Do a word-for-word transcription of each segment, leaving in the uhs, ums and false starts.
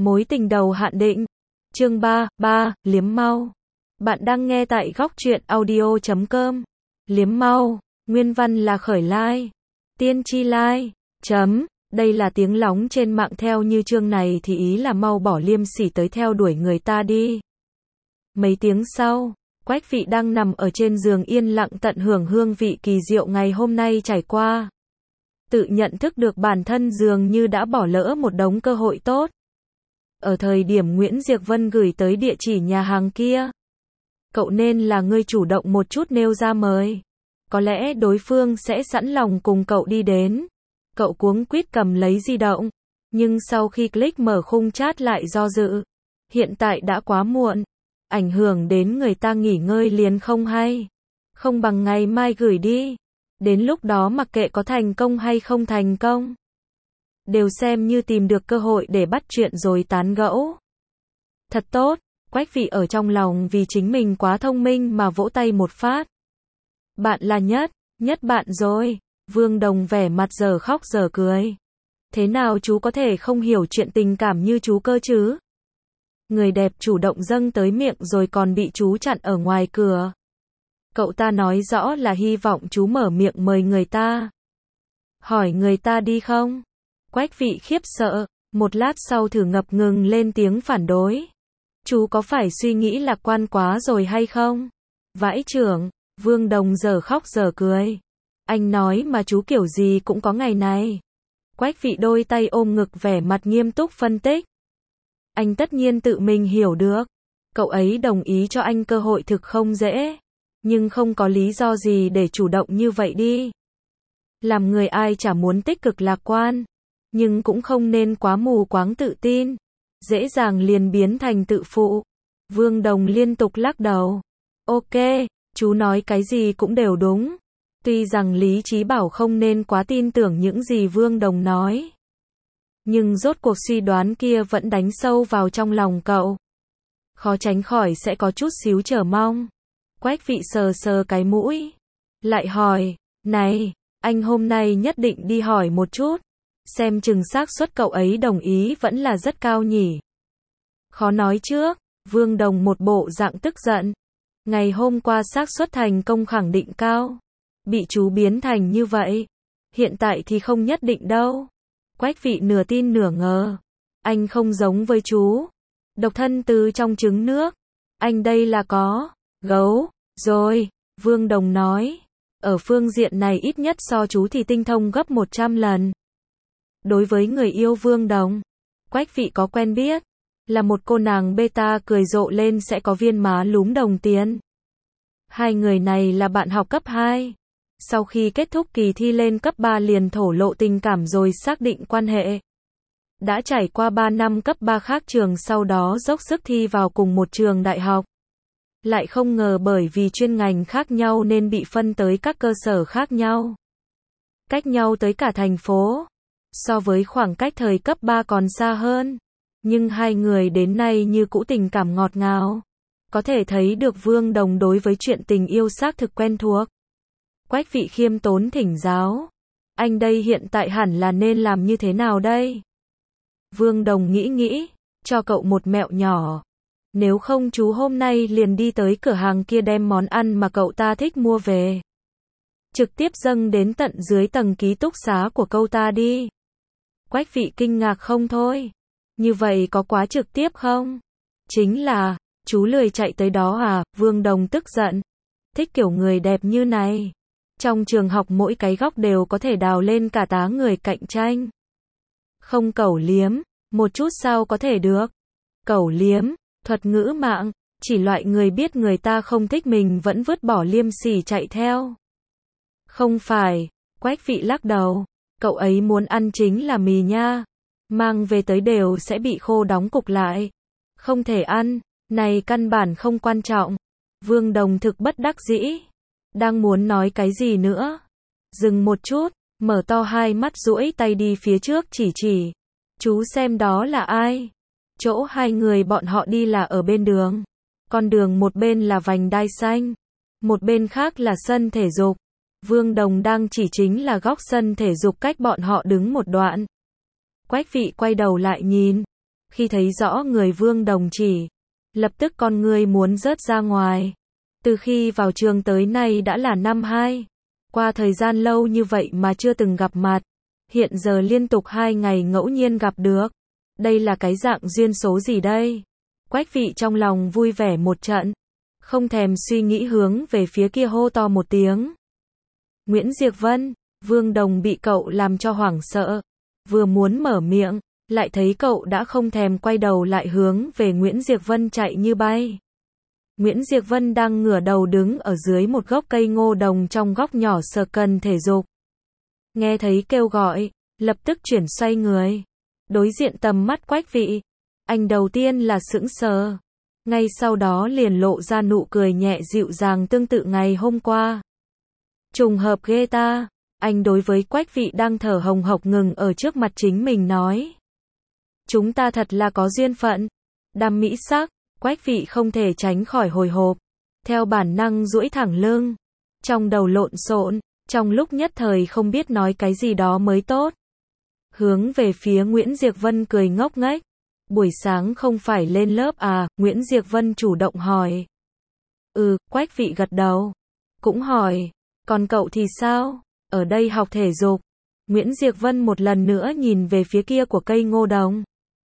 Mối tình đầu hạn định. Chương ba, ba, liếm mau. Bạn đang nghe tại góc truyện audio chấm com. Liếm mau, nguyên văn là khởi lai. Tiên tri lai. Chấm. Đây là tiếng lóng trên mạng theo như chương này thì ý là mau bỏ liêm sỉ tới theo đuổi người ta đi. Mấy tiếng sau, Quách Vị đang nằm ở trên giường yên lặng tận hưởng hương vị kỳ diệu ngày hôm nay trải qua. Tự nhận thức được bản thân dường như đã bỏ lỡ một đống cơ hội tốt. Ở thời điểm Nguyễn Diệc Vân gửi tới địa chỉ nhà hàng kia, cậu nên là người chủ động một chút nêu ra mời. Có lẽ đối phương sẽ sẵn lòng cùng cậu đi đến. Cậu cuống quýt cầm lấy di động, nhưng sau khi click mở khung chat lại do dự. Hiện tại đã quá muộn, ảnh hưởng đến người ta nghỉ ngơi liền không hay. Không bằng ngày mai gửi đi. Đến lúc đó mặc kệ có thành công hay không thành công, đều xem như tìm được cơ hội để bắt chuyện rồi tán gẫu. Thật tốt, Quách Vị ở trong lòng vì chính mình quá thông minh mà vỗ tay một phát. Bạn là nhất, nhất bạn rồi. Vương Đồng vẻ mặt giờ khóc giờ cười. Thế nào chú có thể không hiểu chuyện tình cảm như chú cơ chứ? Người đẹp chủ động dâng tới miệng rồi còn bị chú chặn ở ngoài cửa. Cậu ta nói rõ là hy vọng chú mở miệng mời người ta. Hỏi người ta đi không? Quách Vị khiếp sợ, một lát sau thử ngập ngừng lên tiếng phản đối. Chú có phải suy nghĩ lạc quan quá rồi hay không? Vãi chưởng, Vương Đồng giờ khóc giờ cười. Anh nói mà chú kiểu gì cũng có ngày này. Quách Vị đôi tay ôm ngực vẻ mặt nghiêm túc phân tích. Anh tất nhiên tự mình hiểu được. Cậu ấy đồng ý cho anh cơ hội thực không dễ. Nhưng không có lý do gì để chủ động như vậy đi. Làm người ai chả muốn tích cực lạc quan. Nhưng cũng không nên quá mù quáng tự tin. Dễ dàng liền biến thành tự phụ. Vương Đồng liên tục lắc đầu. Ok, chú nói cái gì cũng đều đúng. Tuy rằng lý trí bảo không nên quá tin tưởng những gì Vương Đồng nói. Nhưng rốt cuộc suy đoán kia vẫn đánh sâu vào trong lòng cậu. Khó tránh khỏi sẽ có chút xíu chờ mong. Quách Vị sờ sờ cái mũi. Lại hỏi, này, anh hôm nay nhất định đi hỏi một chút. Xem chừng xác suất cậu ấy đồng ý vẫn là rất cao nhỉ. Khó nói trước, Vương Đồng một bộ dạng tức giận. Ngày hôm qua xác suất thành công khẳng định cao. Bị chú biến thành như vậy. Hiện tại thì không nhất định đâu. Quách Vị nửa tin nửa ngờ. Anh không giống với chú. Độc thân từ trong trứng nước. Anh đây là có gấu. Rồi, Vương Đồng nói. Ở phương diện này ít nhất so chú thì tinh thông gấp một trăm lần. Đối với người yêu Vương Đồng, Quách Vị có quen biết. Là một cô nàng beta cười rộ lên sẽ có viên má lúm đồng tiền. Hai người này là bạn học cấp hai. Sau khi kết thúc kỳ thi lên cấp ba liền thổ lộ tình cảm rồi xác định quan hệ. Đã trải qua ba năm cấp ba khác trường sau đó dốc sức thi vào cùng một trường đại học. Lại không ngờ bởi vì chuyên ngành khác nhau nên bị phân tới các cơ sở khác nhau. Cách nhau tới cả thành phố. So với khoảng cách thời cấp ba còn xa hơn. Nhưng hai người đến nay như cũ tình cảm ngọt ngào. Có thể thấy được Vương Đồng đối với chuyện tình yêu xác thực quen thuộc. Quách Vị khiêm tốn thỉnh giáo. Anh đây hiện tại hẳn là nên làm như thế nào đây? Vương Đồng nghĩ nghĩ, cho cậu một mẹo nhỏ. Nếu không chú hôm nay liền đi tới cửa hàng kia đem món ăn mà cậu ta thích mua về. Trực tiếp dâng đến tận dưới tầng ký túc xá của cậu ta đi. Quách Vị kinh ngạc không thôi. Như vậy có quá trực tiếp không? Chính là, chú lười chạy tới đó à? Vương Đồng tức giận. Thích kiểu người đẹp như này. Trong trường học mỗi cái góc đều có thể đào lên cả tá người cạnh tranh. Không cẩu liếm, một chút sao có thể được. Cẩu liếm, thuật ngữ mạng, chỉ loại người biết người ta không thích mình vẫn vứt bỏ liêm sỉ chạy theo. Không phải, Quách Vị lắc đầu. Cậu ấy muốn ăn chính là mì nha. Mang về tới đều sẽ bị khô đóng cục lại. Không thể ăn, này căn bản không quan trọng. Vương Đồng thực bất đắc dĩ. Đang muốn nói cái gì nữa. Dừng một chút, mở to hai mắt duỗi tay đi phía trước chỉ chỉ. Chú xem đó là ai? Chỗ hai người bọn họ đi là ở bên đường. Con đường một bên là vành đai xanh. Một bên khác là sân thể dục. Vương Đồng đang chỉ chính là góc sân thể dục cách bọn họ đứng một đoạn. Quách Vị quay đầu lại nhìn. Khi thấy rõ người Vương Đồng chỉ, lập tức con ngươi muốn rớt ra ngoài. Từ khi vào trường tới nay đã là năm hai. Qua thời gian lâu như vậy mà chưa từng gặp mặt. Hiện giờ liên tục hai ngày ngẫu nhiên gặp được. Đây là cái dạng duyên số gì đây? Quách Vị trong lòng vui vẻ một trận. Không thèm suy nghĩ hướng về phía kia hô to một tiếng. Nguyễn Diệp Vân, Vương Đồng bị cậu làm cho hoảng sợ. Vừa muốn mở miệng, lại thấy cậu đã không thèm quay đầu lại hướng về Nguyễn Diệp Vân chạy như bay. Nguyễn Diệp Vân đang ngửa đầu đứng ở dưới một gốc cây ngô đồng trong góc nhỏ sờ cần thể dục. Nghe thấy kêu gọi, lập tức chuyển xoay người. Đối diện tầm mắt Quách Vị. Anh đầu tiên là sững sờ. Ngay sau đó liền lộ ra nụ cười nhẹ dịu dàng tương tự ngày hôm qua. Trùng hợp ghê ta. Anh đối với Quách Vị đang thở hồng hộc ngừng ở trước mặt chính mình nói. Chúng ta thật là có duyên phận. Đam mỹ sắc, Quách Vị không thể tránh khỏi hồi hộp. Theo bản năng duỗi thẳng lưng. Trong đầu lộn xộn, trong lúc nhất thời không biết nói cái gì đó mới tốt. Hướng về phía Nguyễn Diệp Vân cười ngốc nghếch. Buổi sáng không phải lên lớp à? Nguyễn Diệp Vân chủ động hỏi. Ừ, Quách Vị gật đầu. Cũng hỏi, còn cậu thì sao? Ở đây học thể dục. Nguyễn Diệp Vân một lần nữa nhìn về phía kia của cây ngô đồng.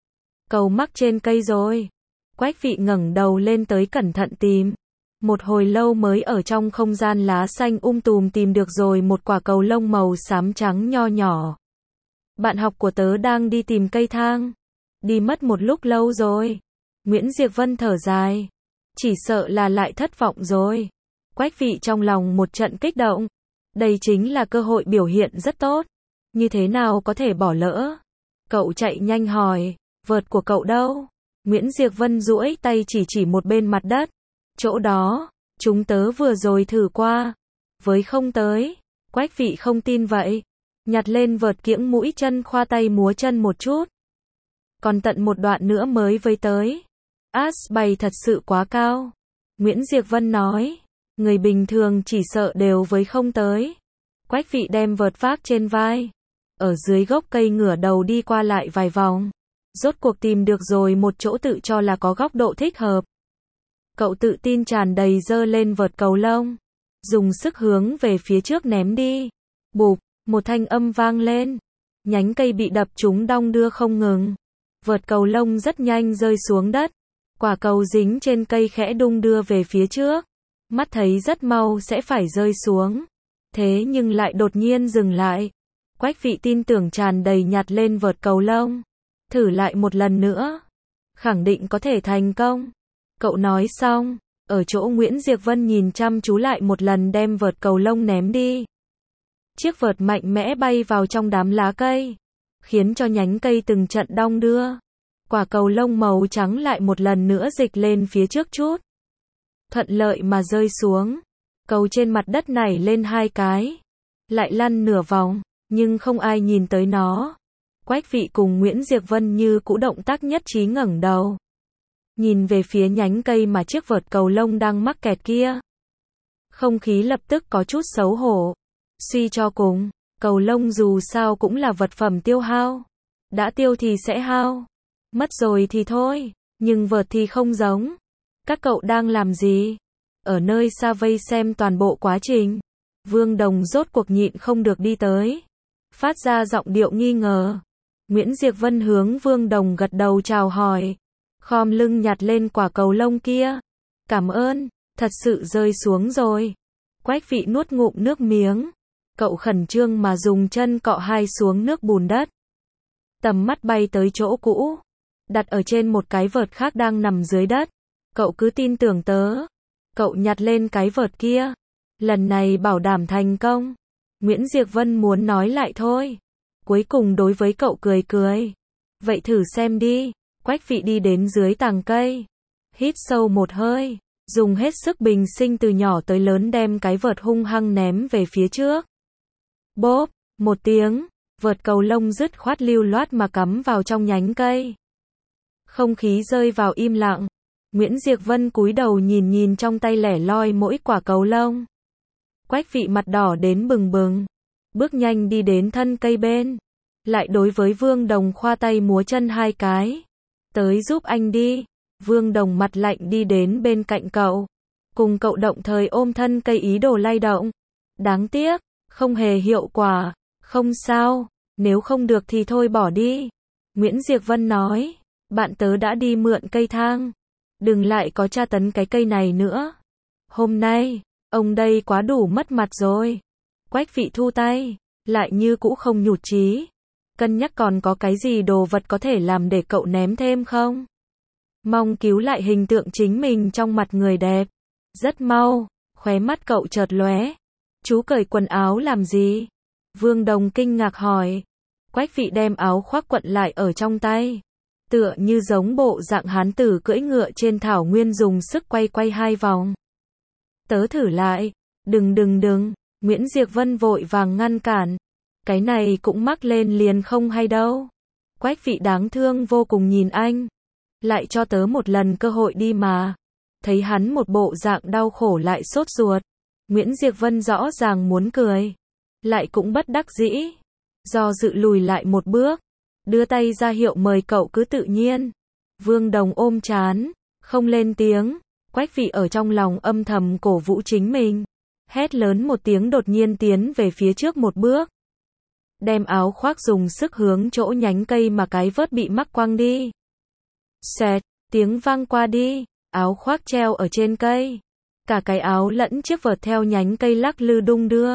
Cầu mắc trên cây rồi. Quách Vị ngẩng đầu lên tới cẩn thận tìm. Một hồi lâu mới ở trong không gian lá xanh um tùm tìm được rồi một quả cầu lông màu xám trắng nho nhỏ. Bạn học của tớ đang đi tìm cây thang. Đi mất một lúc lâu rồi. Nguyễn Diệp Vân thở dài. Chỉ sợ là lại thất vọng rồi. Quách Vị trong lòng một trận kích động. Đây chính là cơ hội biểu hiện rất tốt. Như thế nào có thể bỏ lỡ? Cậu chạy nhanh hỏi. Vợt của cậu đâu? Nguyễn Diệp Vân duỗi tay chỉ chỉ một bên mặt đất. Chỗ đó, chúng tớ vừa rồi thử qua. Với không tới. Quách Vị không tin vậy. Nhặt lên vợt kiễng mũi chân khoa tay múa chân một chút. Còn tận một đoạn nữa mới với tới. As bày thật sự quá cao. Nguyễn Diệp Vân nói. Người bình thường chỉ sợ đều với không tới. Quách Vị đem vợt vác trên vai. Ở dưới gốc cây ngửa đầu đi qua lại vài vòng. Rốt cuộc tìm được rồi một chỗ tự cho là có góc độ thích hợp. Cậu tự tin tràn đầy giơ lên vợt cầu lông. Dùng sức hướng về phía trước ném đi. Bụp, một thanh âm vang lên. Nhánh cây bị đập trúng đong đưa không ngừng. Vợt cầu lông rất nhanh rơi xuống đất. Quả cầu dính trên cây khẽ đung đưa về phía trước. Mắt thấy rất mau sẽ phải rơi xuống. Thế nhưng lại đột nhiên dừng lại. Quách Vị tin tưởng tràn đầy nhặt lên vợt cầu lông. Thử lại một lần nữa. Khẳng định có thể thành công. Cậu nói xong. Ở chỗ Nguyễn Diệp Vân nhìn chăm chú lại một lần đem vợt cầu lông ném đi. Chiếc vợt mạnh mẽ bay vào trong đám lá cây. Khiến cho nhánh cây từng trận đong đưa. Quả cầu lông màu trắng lại một lần nữa dịch lên phía trước chút. Thuận lợi mà rơi xuống. Cầu trên mặt đất nảy lên hai cái. Lại lăn nửa vòng. Nhưng không ai nhìn tới nó. Quách Vị cùng Nguyễn Diệp Vân như cũ động tác nhất trí ngẩng đầu. Nhìn về phía nhánh cây mà chiếc vợt cầu lông đang mắc kẹt kia. Không khí lập tức có chút xấu hổ. Suy cho cùng, cầu lông dù sao cũng là vật phẩm tiêu hao. Đã tiêu thì sẽ hao. Mất rồi thì thôi. Nhưng vợt thì không giống. Các cậu đang làm gì? Ở nơi xa vây xem toàn bộ quá trình. Vương Đồng rốt cuộc nhịn không được đi tới. Phát ra giọng điệu nghi ngờ. Nguyễn Diệp Vân hướng Vương Đồng gật đầu chào hỏi. Khom lưng nhặt lên quả cầu lông kia. Cảm ơn, thật sự rơi xuống rồi. Quách Vị nuốt ngụm nước miếng. Cậu khẩn trương mà dùng chân cọ hai xuống nước bùn đất. Tầm mắt bay tới chỗ cũ. Đặt ở trên một cái vợt khác đang nằm dưới đất. Cậu cứ tin tưởng tớ. Cậu nhặt lên cái vợt kia. Lần này bảo đảm thành công. Nguyễn Diệp Vân muốn nói lại thôi. Cuối cùng đối với cậu cười cười. Vậy thử xem đi. Quách Vị đi đến dưới tàng cây. Hít sâu một hơi. Dùng hết sức bình sinh từ nhỏ tới lớn đem cái vợt hung hăng ném về phía trước. Bốp, một tiếng. Vợt cầu lông dứt khoát lưu loát mà cắm vào trong nhánh cây. Không khí rơi vào im lặng. Nguyễn Diệp Vân cúi đầu nhìn nhìn trong tay lẻ loi mỗi quả cầu lông. Quách Vị mặt đỏ đến bừng bừng. Bước nhanh đi đến thân cây bên. Lại đối với Vương Đồng khoa tay múa chân hai cái. Tới giúp anh đi. Vương Đồng mặt lạnh đi đến bên cạnh cậu. Cùng cậu động thời ôm thân cây ý đồ lay động. Đáng tiếc, không hề hiệu quả. Không sao, nếu không được thì thôi bỏ đi. Nguyễn Diệp Vân nói, bạn tớ đã đi mượn cây thang. Đừng lại có tra tấn cái cây này nữa. Hôm nay, ông đây quá đủ mất mặt rồi. Quách Vị thu tay, lại như cũ không nhụt chí. Cân nhắc còn có cái gì đồ vật có thể làm để cậu ném thêm không? Mong cứu lại hình tượng chính mình trong mặt người đẹp. Rất mau, khóe mắt cậu chợt lóe. Chú cởi quần áo làm gì? Vương Đồng kinh ngạc hỏi. Quách Vị đem áo khoác quận lại ở trong tay. Tựa như giống bộ dạng hán tử cưỡi ngựa trên thảo nguyên dùng sức quay quay hai vòng. Tớ thử lại. Đừng đừng đừng. Nguyễn Diệp Vân vội vàng ngăn cản. Cái này cũng mắc lên liền không hay đâu. Quách Vị đáng thương vô cùng nhìn anh. Lại cho tớ một lần cơ hội đi mà. Thấy hắn một bộ dạng đau khổ lại sốt ruột. Nguyễn Diệp Vân rõ ràng muốn cười. Lại cũng bất đắc dĩ. Do dự lùi lại một bước. Đưa tay ra hiệu mời cậu cứ tự nhiên. Vương Đồng ôm trán. Không lên tiếng. Quách Vị ở trong lòng âm thầm cổ vũ chính mình. Hét lớn một tiếng đột nhiên tiến về phía trước một bước. Đem áo khoác dùng sức hướng chỗ nhánh cây mà cái vớt bị mắc quăng đi. Xoẹt, tiếng vang qua đi. Áo khoác treo ở trên cây. Cả cái áo lẫn chiếc vợt theo nhánh cây lắc lư đung đưa.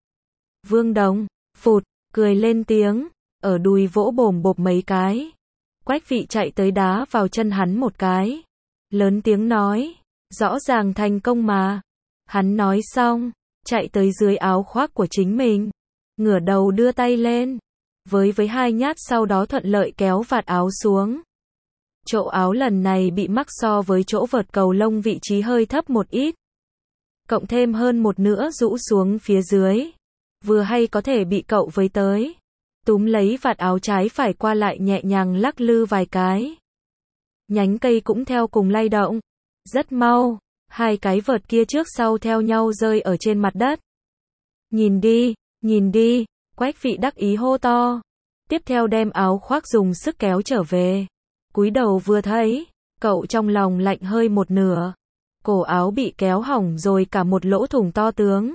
Vương Đồng, phụt, cười lên tiếng. Ở đùi vỗ bồm bộp mấy cái. Quách Vị chạy tới đá vào chân hắn một cái. Lớn tiếng nói. Rõ ràng thành công mà. Hắn nói xong. Chạy tới dưới áo khoác của chính mình. Ngửa đầu đưa tay lên. Với với hai nhát sau đó thuận lợi kéo vạt áo xuống. Chỗ áo lần này bị mắc so với chỗ vợt cầu lông vị trí hơi thấp một ít. Cộng thêm hơn một nửa rũ xuống phía dưới. Vừa hay có thể bị cậu với tới. Túm lấy vạt áo trái phải qua lại nhẹ nhàng lắc lư vài cái. Nhánh cây cũng theo cùng lay động. Rất mau, hai cái vợt kia trước sau theo nhau rơi ở trên mặt đất. Nhìn đi, nhìn đi, Quách Vị đắc ý hô to. Tiếp theo đem áo khoác dùng sức kéo trở về. Cúi đầu vừa thấy, cậu trong lòng lạnh hơi một nửa. Cổ áo bị kéo hỏng rồi cả một lỗ thủng to tướng.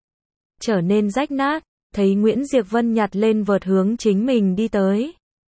Trở nên rách nát, thấy Nguyễn Diệp Vân nhặt lên vợt hướng chính mình đi tới.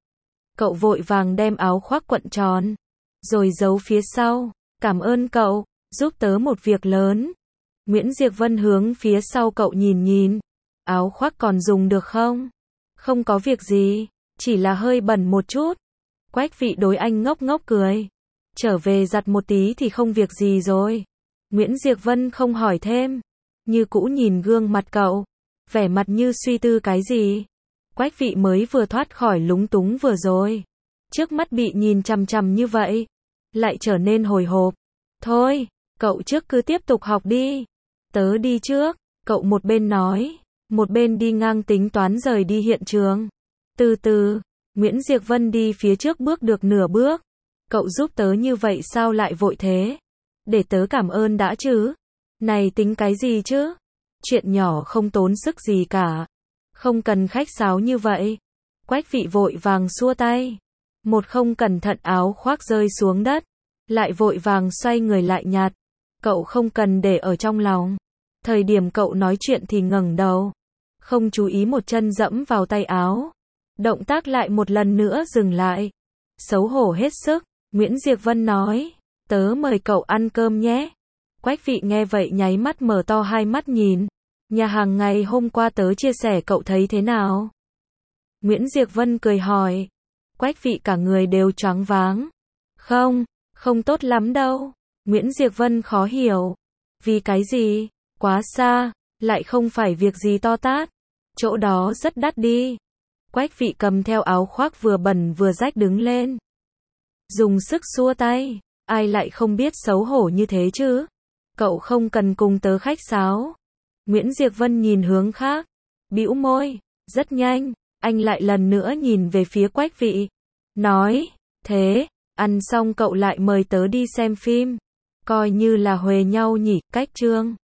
Cậu vội vàng đem áo khoác quận tròn, rồi giấu phía sau. Cảm ơn cậu, giúp tớ một việc lớn. Nguyễn Diệp Vân hướng phía sau cậu nhìn nhìn. Áo khoác còn dùng được không? Không có việc gì, chỉ là hơi bẩn một chút. Quách Vị đối anh ngốc ngốc cười. Trở về giặt một tí thì không việc gì rồi. Nguyễn Diệp Vân không hỏi thêm. Như cũ nhìn gương mặt cậu. Vẻ mặt như suy tư cái gì. Quách Vị mới vừa thoát khỏi lúng túng vừa rồi. Trước mắt bị nhìn chằm chằm như vậy. Lại trở nên hồi hộp. Thôi, cậu trước cứ tiếp tục học đi. Tớ đi trước. Cậu một bên nói. Một bên đi ngang tính toán rời đi hiện trường. Từ từ. Nguyễn Diệp Vân đi phía trước bước được nửa bước. Cậu giúp tớ như vậy sao lại vội thế? Để tớ cảm ơn đã chứ. Này tính cái gì chứ? Chuyện nhỏ không tốn sức gì cả. Không cần khách sáo như vậy. Quách Vị vội vàng xua tay. Một không cẩn thận áo khoác rơi xuống đất. Lại vội vàng xoay người lại nhặt. Cậu không cần để ở trong lòng. Thời điểm cậu nói chuyện thì ngẩng đầu. Không chú ý một chân dẫm vào tay áo. Động tác lại một lần nữa dừng lại. Xấu hổ hết sức. Nguyễn Diệp Vân nói. Tớ mời cậu ăn cơm nhé. Quách Vị nghe vậy nháy mắt mở to hai mắt nhìn. Nhà hàng ngày hôm qua tớ chia sẻ cậu thấy thế nào? Nguyễn Diệp Vân cười hỏi. Quách Vị cả người đều choáng váng. Không, không tốt lắm đâu. Nguyễn Diệp Vân khó hiểu. Vì cái gì? Quá xa, lại không phải việc gì to tát. Chỗ đó rất đắt đi. Quách Vị cầm theo áo khoác vừa bẩn vừa rách đứng lên. Dùng sức xua tay. Ai lại không biết xấu hổ như thế chứ? Cậu không cần cùng tớ khách sáo. Nguyễn Diệp Vân nhìn hướng khác. Bĩu môi. Rất nhanh, anh lại lần nữa nhìn về phía Quách Vị. Nói, thế, ăn xong cậu lại mời tớ đi xem phim. Coi như là huề nhau nhỉ, cách chương.